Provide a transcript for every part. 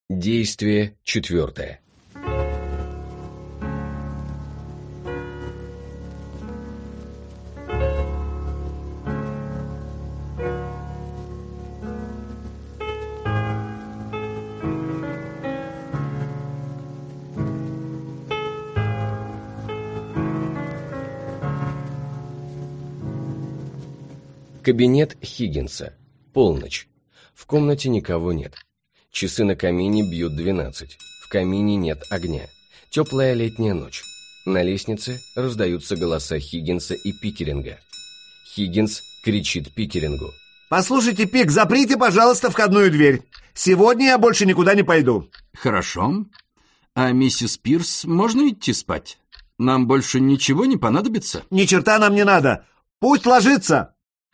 Действие 4. Кабинет Хиггинса. Полночь. В комнате никого нет. Часы на камине бьют 12. В камине нет огня. Теплая летняя ночь. На лестнице раздаются голоса Хиггинса и Пикеринга. Хиггинс кричит Пикерингу. «Послушайте, Пик, заприте, пожалуйста, входную дверь. Сегодня я больше никуда не пойду». «Хорошо. А миссис Пирс, можно идти спать? Нам больше ничего не понадобится?» «Ни черта нам не надо. Пусть ложится».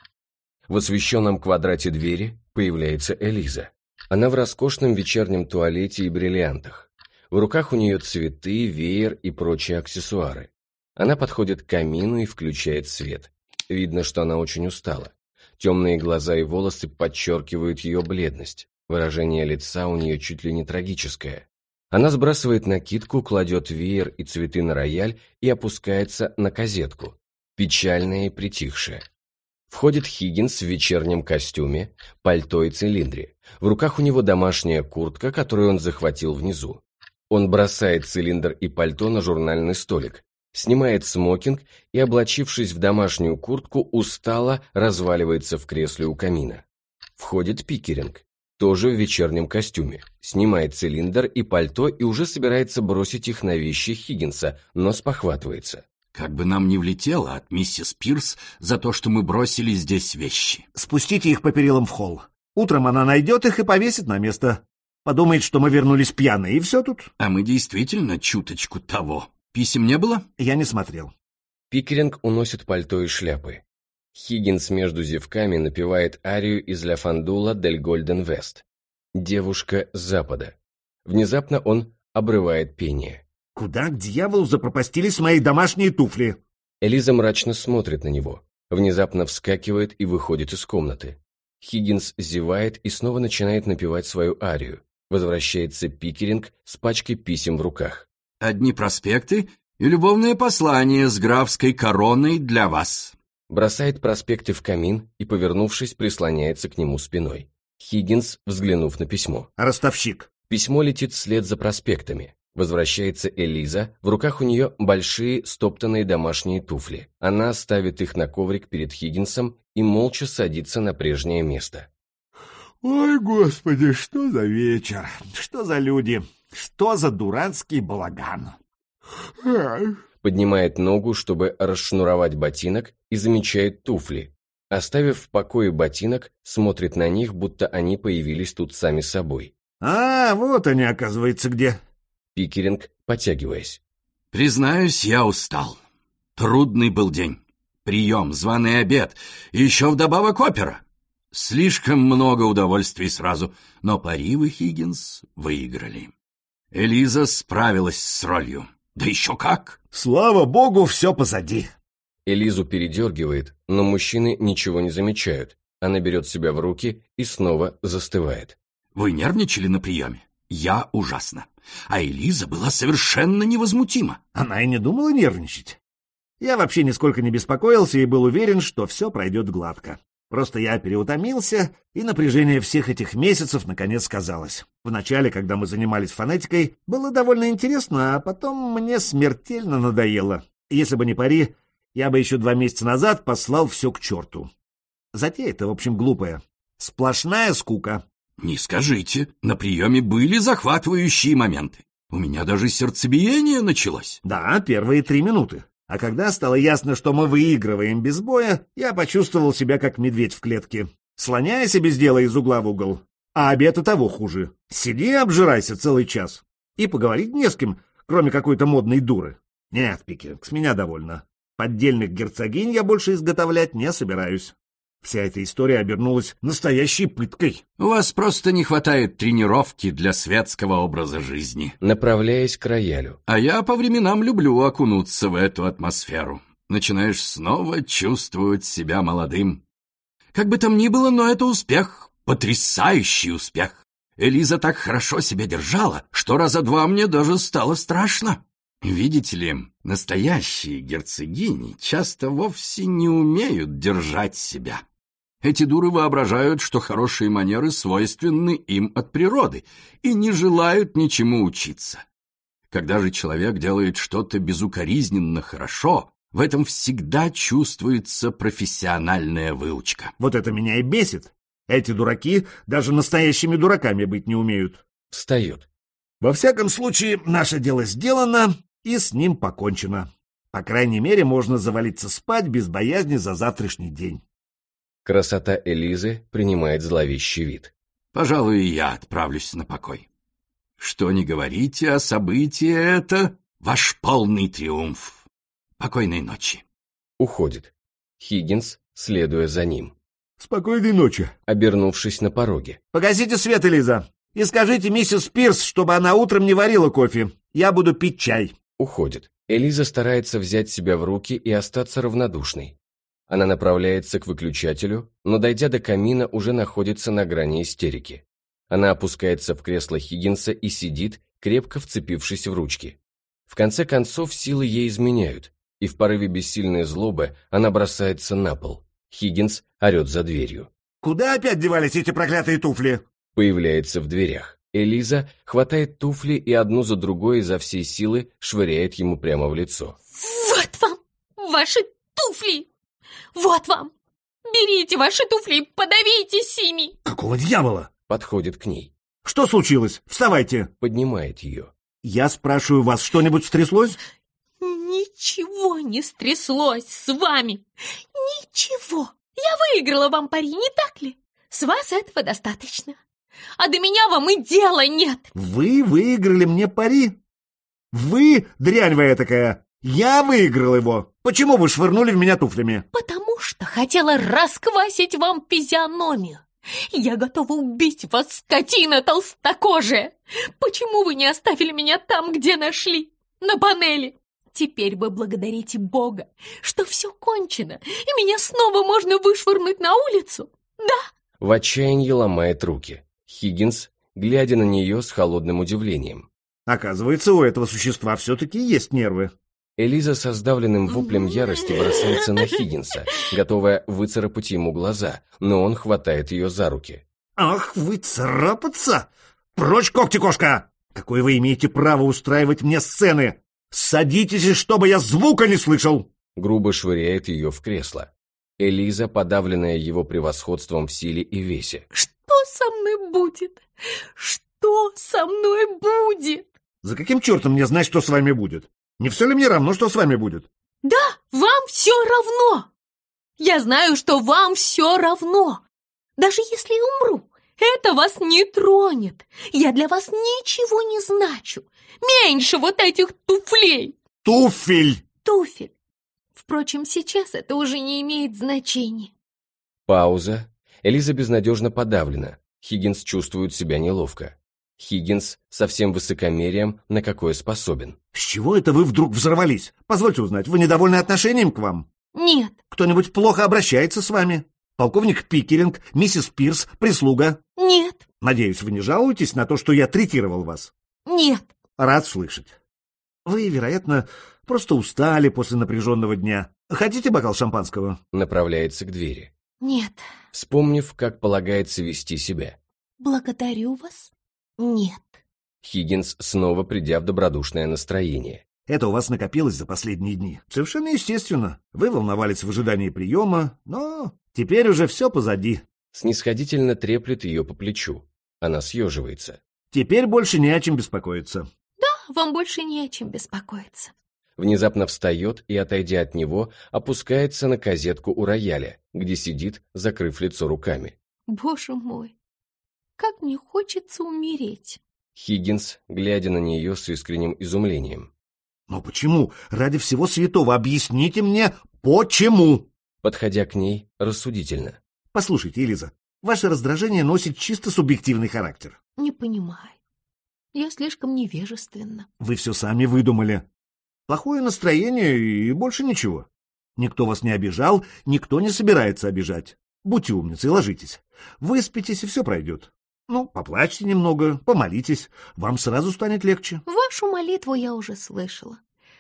В освещенном квадрате двери появляется Элиза. Она в роскошном вечернем туалете и бриллиантах. В руках у нее цветы, веер и прочие аксессуары. Она подходит к камину и включает свет. Видно, что она очень устала. Темные глаза и волосы подчеркивают ее бледность. Выражение лица у нее чуть ли не трагическое. Она сбрасывает накидку, кладет веер и цветы на рояль и опускается на козетку, печальная и притихшая. Входит Хиггинс в вечернем костюме, пальто и цилиндре. В руках у него домашняя куртка, которую он захватил внизу. Он бросает цилиндр и пальто на журнальный столик, снимает смокинг и, облачившись в домашнюю куртку, устало разваливается в кресле у камина. Входит Пикеринг, тоже в вечернем костюме, снимает цилиндр и пальто и уже собирается бросить их на вещи Хиггинса, но спохватывается. «Как бы нам не влетело от миссис Пирс за то, что мы бросили здесь вещи». «Спустите их по перилам в холл. Утром она найдет их и повесит на место. Подумает, что мы вернулись пьяные, и все тут». «А мы действительно чуточку того. Писем не было?» «Я не смотрел». Пикеринг уносит пальто и шляпы. Хиггинс между зевками напевает арию из «Ля Фандула дель Гольден Вест». «Девушка с запада». Внезапно он обрывает пение. «Куда к дьяволу запропастились мои домашние туфли?» Элиза мрачно смотрит на него, внезапно вскакивает и выходит из комнаты. Хиггинс зевает и снова начинает напевать свою арию. Возвращается Пикеринг с пачкой писем в руках. «Одни проспекты и любовное послание с графской короной для вас». Бросает проспекты в камин и, повернувшись, прислоняется к нему спиной. Хиггинс, взглянув на письмо. «Ростовщик». Письмо летит вслед за проспектами. Возвращается Элиза, в руках у нее большие стоптанные домашние туфли. Она ставит их на коврик перед Хиггинсом и молча садится на прежнее место. «Ой, господи, что за вечер? Что за люди? Что за дурацкий балаган?» Поднимает ногу, чтобы расшнуровать ботинок, и замечает туфли. Оставив в покое ботинок, смотрит на них, будто они появились тут сами собой. «А, вот они, оказывается, где». Пикеринг, потягиваясь. «Признаюсь, я устал. Трудный был день. Прием, званый обед, и еще вдобавок опера. Слишком много удовольствий сразу, но пари вы, Хиггинс, выиграли. Элиза справилась с ролью. Да еще как!» «Слава богу, все позади». Элизу передергивает, но мужчины ничего не замечают. Она берет себя в руки и снова застывает. «Вы нервничали на приеме? Я ужасно. А Элиза была совершенно невозмутима». Она и не думала нервничать. Я вообще нисколько не беспокоился и был уверен, что все пройдет гладко. Просто я переутомился, и напряжение всех этих месяцев наконец сказалось. Вначале, когда мы занимались фонетикой, было довольно интересно, а потом мне смертельно надоело. Если бы не пари, я бы еще 2 месяца назад послал все к черту. Затея-то, в общем, глупая. Сплошная скука. «Не скажите, на приеме были захватывающие моменты. У меня даже сердцебиение началось». Да, первые 3 минуты. А когда стало ясно, что мы выигрываем без боя, я почувствовал себя как медведь в клетке, слоняясь без дела из угла в угол. А обед и того хуже. Сиди и обжирайся целый час. И поговорить не с кем, кроме какой-то модной дуры. Нет, Пикеринг, с меня довольно. Поддельных герцогинь я больше изготовлять не собираюсь. Вся эта история обернулась настоящей пыткой. «У вас просто не хватает тренировки для светского образа жизни», направляясь к роялю. «А я по временам люблю окунуться в эту атмосферу. Начинаешь снова чувствовать себя молодым. Как бы там ни было, но это успех, потрясающий успех. Элиза так хорошо себя держала, что раза два мне даже стало страшно. Видите ли, настоящие герцогини часто вовсе не умеют держать себя. Эти дуры воображают, что хорошие манеры свойственны им от природы и не желают ничему учиться. Когда же человек делает что-то безукоризненно хорошо, в этом всегда чувствуется профессиональная выучка. Вот это меня и бесит. Эти дураки даже настоящими дураками быть не умеют. Встает. Во всяком случае, наше дело сделано, и с ним покончено. По крайней мере, можно завалиться спать без боязни за завтрашний день. Красота Элизы принимает зловещий вид. Пожалуй, я отправлюсь на покой. Что ни говорите, а событие это ваш полный триумф. Покойной ночи. Уходит. Хиггинс, следуя за ним. Спокойной ночи. Обернувшись на пороге. Погасите свет, Элиза, и скажите миссис Пирс, чтобы она утром не варила кофе. Я буду пить чай. Уходит. Элиза старается взять себя в руки и остаться равнодушной. Она направляется к выключателю, но, дойдя до камина, уже находится на грани истерики. Она опускается в кресло Хиггинса и сидит, крепко вцепившись в ручки. В конце концов, силы ей изменяют, и в порыве бессильной злобы она бросается на пол. Хиггинс орет за дверью. Куда опять девались эти проклятые туфли? Появляется в дверях. Элиза хватает туфли и одну за другой изо всей силы швыряет ему прямо в лицо. Вот вам ваши туфли! Вот вам! Берите ваши туфли и подавитесь ими! Какого дьявола? Подходит к ней. Что случилось? Вставайте. Поднимает ее. Я спрашиваю вас, что-нибудь стряслось? Ничего не стряслось с вами. Ничего. Я выиграла вам пари, не так ли? С вас этого достаточно. А до меня вам и дела нет. Вы выиграли мне пари? Вы, дрянь вы этакая. Я выиграл его. Почему вы швырнули в меня туфлями? Потому что хотела расквасить вам физиономию. Я готова убить вас, скотина толстокожая. Почему вы не оставили меня там, где нашли? На панели. Теперь вы благодарите Бога, что все кончено, и меня снова можно вышвырнуть на улицу? Да? В отчаянии ломает руки. Хиггинс, глядя на нее с холодным удивлением. Оказывается, у этого существа все-таки есть нервы. Элиза со сдавленным воплем ярости бросается на Хиггинса, готовая выцарапать ему глаза, но он хватает ее за руки. Ах, вы царапаться! Прочь, когти-кошка! Какое вы имеете право устраивать мне сцены? Садитесь, чтобы я звука не слышал! Грубо швыряет ее в кресло. Элиза, подавленная его превосходством в силе и весе. Что со мной будет? Что со мной будет? За каким чертом мне знать, что с вами будет? Не все ли мне равно, что с вами будет? Да, вам все равно. Я знаю, что вам все равно. Даже если я умру, это вас не тронет. Я для вас ничего не значу. Меньше вот этих туфлей. Туфель! Туфель. Впрочем, сейчас это уже не имеет значения. Пауза. Элиза безнадежно подавлена. Хиггинс чувствует себя неловко. Хиггинс со всем высокомерием, на какое способен. С чего это вы вдруг взорвались? Позвольте узнать, вы недовольны отношением к вам? Нет. Кто-нибудь плохо обращается с вами? Полковник Пикеринг, миссис Пирс, прислуга? Нет. Надеюсь, вы не жалуетесь на то, что я третировал вас? Нет. Рад слышать. Вы, вероятно, просто устали после напряженного дня. Хотите бокал шампанского? Направляется к двери. Нет. Вспомнив, как полагается вести себя. Благодарю вас. Нет. Хиггинс, снова придя в добродушное настроение. Это у вас накопилось за последние дни. Совершенно естественно. Вы волновались в ожидании приема, но теперь уже все позади. Снисходительно треплет ее по плечу. Она съеживается. Теперь больше не о чем беспокоиться. Да, вам больше не о чем беспокоиться. Внезапно встает и, отойдя от него, опускается на козетку у рояля, где сидит, закрыв лицо руками. Боже мой, как мне хочется умереть. Хиггинс, глядя на нее с искренним изумлением. Но почему? Ради всего святого объясните мне, почему? Подходя к ней, рассудительно. Послушайте, Элиза, ваше раздражение носит чисто субъективный характер. Не понимаю. Я слишком невежественна. Вы все сами выдумали. Плохое настроение и больше ничего. Никто вас не обижал, никто не собирается обижать. Будьте умницей, ложитесь. Выспитесь, и все пройдет. Ну, поплачьте немного, помолитесь, вам сразу станет легче. Вашу молитву я уже слышала.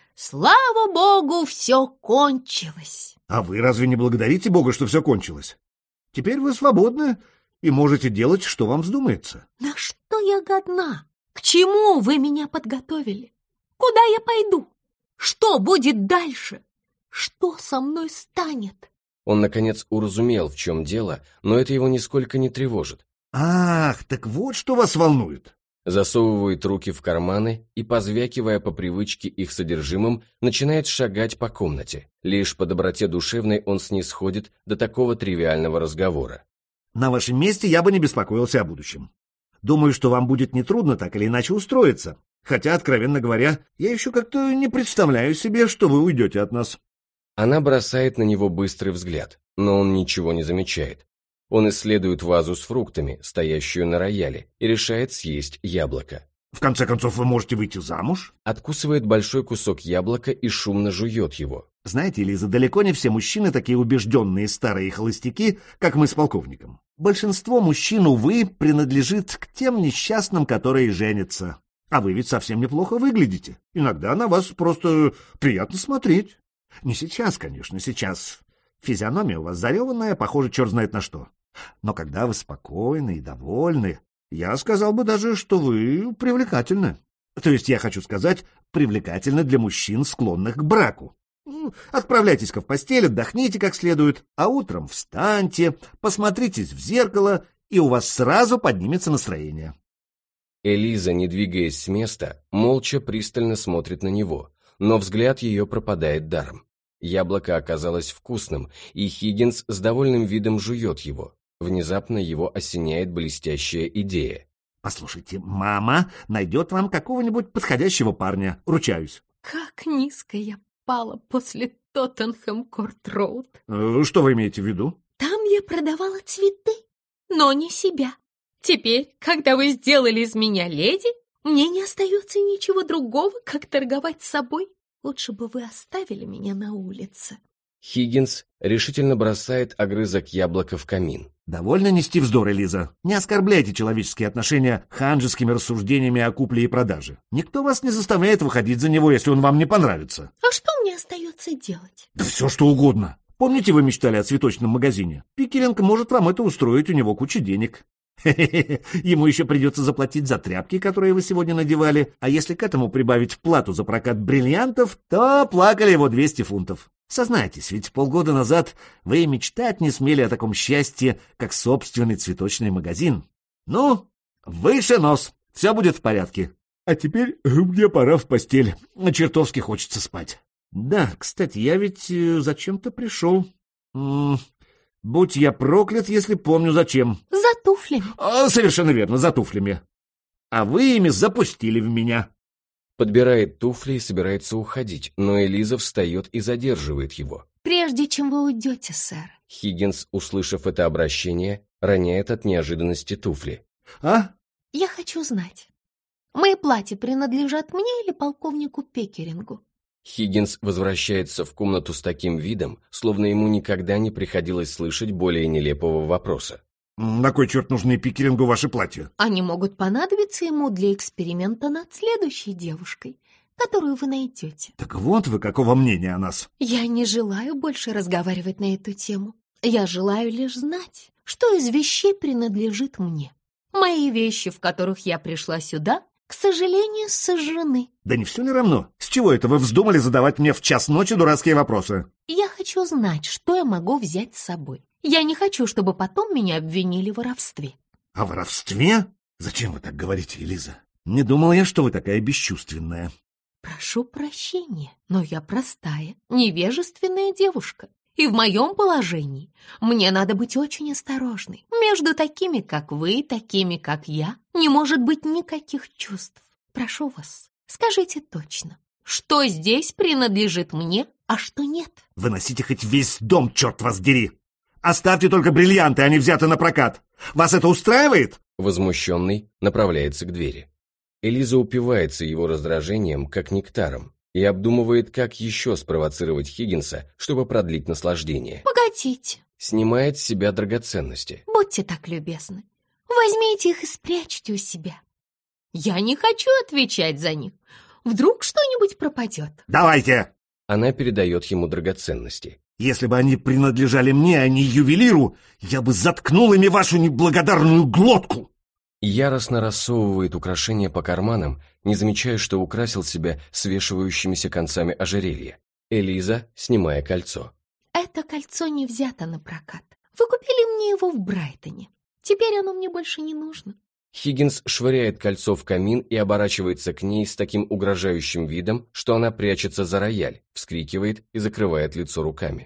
Слава Богу, все кончилось. А вы разве не благодарите Бога, что все кончилось? Теперь вы свободны и можете делать, что вам вздумается. На что я годна? К чему вы меня подготовили? Куда я пойду? Что будет дальше? Что со мной станет? Он, наконец, уразумел, в чем дело, но это его нисколько не тревожит. Ах, так вот что вас волнует. Засовывает руки в карманы и, позвякивая по привычке их содержимым, начинает шагать по комнате. Лишь по доброте душевной он снисходит до такого тривиального разговора. На вашем месте я бы не беспокоился о будущем. Думаю, что вам будет нетрудно так или иначе устроиться. Хотя, откровенно говоря, я еще как-то не представляю себе, что вы уйдете от нас. Она бросает на него быстрый взгляд, но он ничего не замечает. Он исследует вазу с фруктами, стоящую на рояле, и решает съесть яблоко. В конце концов, вы можете выйти замуж. Откусывает большой кусок яблока и шумно жует его. Знаете, Лиза, далеко не все мужчины такие убежденные старые холостяки, как мы с полковником. Большинство мужчин, увы, принадлежит к тем несчастным, которые женятся. А вы ведь совсем неплохо выглядите. Иногда на вас просто приятно смотреть. Не сейчас, конечно, сейчас. Физиономия у вас зареванная, похоже, черт знает на что. Но когда вы спокойны и довольны, я сказал бы даже, что вы привлекательны. То есть я хочу сказать, привлекательны для мужчин, склонных к браку. Отправляйтесь-ка в постель, отдохните как следует, а утром встаньте, посмотритесь в зеркало, и у вас сразу поднимется настроение. Элиза, не двигаясь с места, молча пристально смотрит на него, но взгляд ее пропадает даром. Яблоко оказалось вкусным, и Хиггинс с довольным видом жует его. Внезапно его осеняет блестящая идея. Послушайте, мама найдет вам какого-нибудь подходящего парня, ручаюсь. Как низко я пала после Тоттенхэм-Корт-Роуд. Что вы имеете в виду? Там я продавала цветы, но не себя. Теперь, когда вы сделали из меня леди, мне не остается ничего другого, как торговать собой. Лучше бы вы оставили меня на улице. Хиггинс решительно бросает огрызок яблока в камин. Довольно нести вздор, Элиза. Не оскорбляйте человеческие отношения ханжескими рассуждениями о купле и продаже. Никто вас не заставляет выходить за него, если он вам не понравится. А что мне остается делать? Да все, что угодно. Помните, вы мечтали о цветочном магазине? Пикеринг может вам это устроить, у него куча денег. Ему еще придется заплатить за тряпки, которые вы сегодня надевали, а если к этому прибавить плату за прокат бриллиантов, то плакали его 200 фунтов. Сознайтесь, ведь полгода назад вы и мечтать не смели о таком счастье, как собственный цветочный магазин. Ну, выше нос, все будет в порядке. А теперь мне пора в постель, чертовски хочется спать. Да, кстати, я ведь зачем-то пришел. Будь я проклят, если помню зачем. За туфлями. Совершенно верно, за туфлями. А вы ими запустили в меня. Подбирает туфли и собирается уходить, но Элиза встает и задерживает его. Прежде чем вы уйдете, сэр. Хиггинс, услышав это обращение, роняет от неожиданности туфли. Я хочу знать, мои платья принадлежат мне или полковнику Пекерингу? Хиггинс возвращается в комнату с таким видом, словно ему никогда не приходилось слышать более нелепого вопроса. На кой черт нужны Пикерингу ваши платья? Они могут понадобиться ему для эксперимента над следующей девушкой, которую вы найдете. Так вот вы какого мнения о нас. Я не желаю больше разговаривать на эту тему. Я желаю лишь знать, что из вещей принадлежит мне. Мои вещи, в которых я пришла сюда, к сожалению, сожжены. Да не все ли равно? С чего это вы вздумали задавать мне в час ночи дурацкие вопросы? Я хочу знать, что я могу взять с собой. Я не хочу, чтобы потом меня обвинили в воровстве. О воровстве? Зачем вы так говорите, Элиза? Не думал я, что вы такая бесчувственная. Прошу прощения, но я простая, невежественная девушка. И в моем положении мне надо быть очень осторожной. Между такими, как вы, и такими, как я, не может быть никаких чувств. Прошу вас, скажите точно, что здесь принадлежит мне, а что нет? Выносите хоть весь дом, черт вас дери! Оставьте только бриллианты, они взяты на прокат. Вас это устраивает? Возмущенный направляется к двери. Элиза упивается его раздражением, как нектаром, и обдумывает, как еще спровоцировать Хиггинса, чтобы продлить наслаждение. Погодите. Снимает с себя драгоценности. Будьте так любезны. Возьмите их и спрячьте у себя. Я не хочу отвечать за них. Вдруг что-нибудь пропадет. Давайте! Она передает ему драгоценности. Если бы они принадлежали мне, а не ювелиру, я бы заткнул ими вашу неблагодарную глотку. Яростно рассовывает украшения по карманам, не замечая, что украсил себя свешивающимися концами ожерелья. Элиза, снимая кольцо. Это кольцо не взято на прокат. Вы купили мне его в Брайтоне. Теперь оно мне больше не нужно. Хиггинс швыряет кольцо в камин и оборачивается к ней с таким угрожающим видом, что она прячется за рояль, вскрикивает и закрывает лицо руками.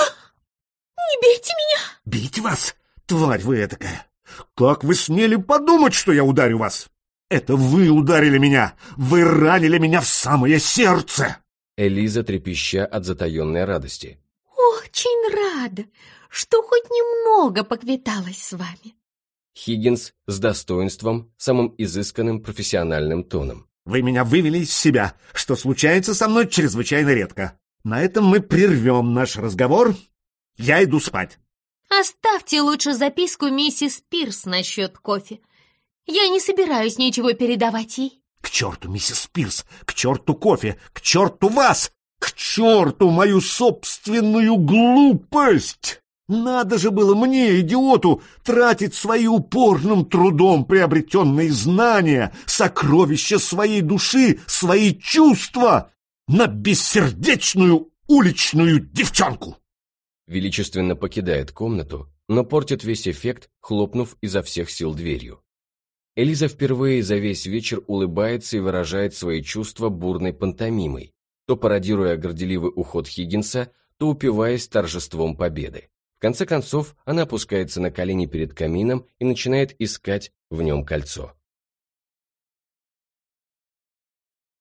Не бейте меня! Бить вас? Тварь вы этакая! Как вы смели подумать, что я ударю вас? Это вы ударили меня! Вы ранили меня в самое сердце! Элиза, трепеща от затаенной радости. Очень рада, что хоть немного поквиталась с вами. Хиггинс с достоинством, самым изысканным профессиональным тоном. Вы меня вывели из себя, что случается со мной чрезвычайно редко. На этом мы прервем наш разговор. Я иду спать. Оставьте лучше записку миссис Пирс насчет кофе. Я не собираюсь ничего передавать ей. К черту, миссис Пирс, к черту кофе, к черту вас, к черту мою собственную глупость! Надо же было мне, идиоту, тратить свои упорным трудом приобретенные знания, сокровища своей души, свои чувства на бессердечную уличную девчонку. Величественно покидает комнату, но портит весь эффект, хлопнув изо всех сил дверью. Элиза впервые за весь вечер улыбается и выражает свои чувства бурной пантомимой, то пародируя горделивый уход Хиггинса, то упиваясь торжеством победы. В конце концов, она опускается на колени перед камином и начинает искать в нем кольцо.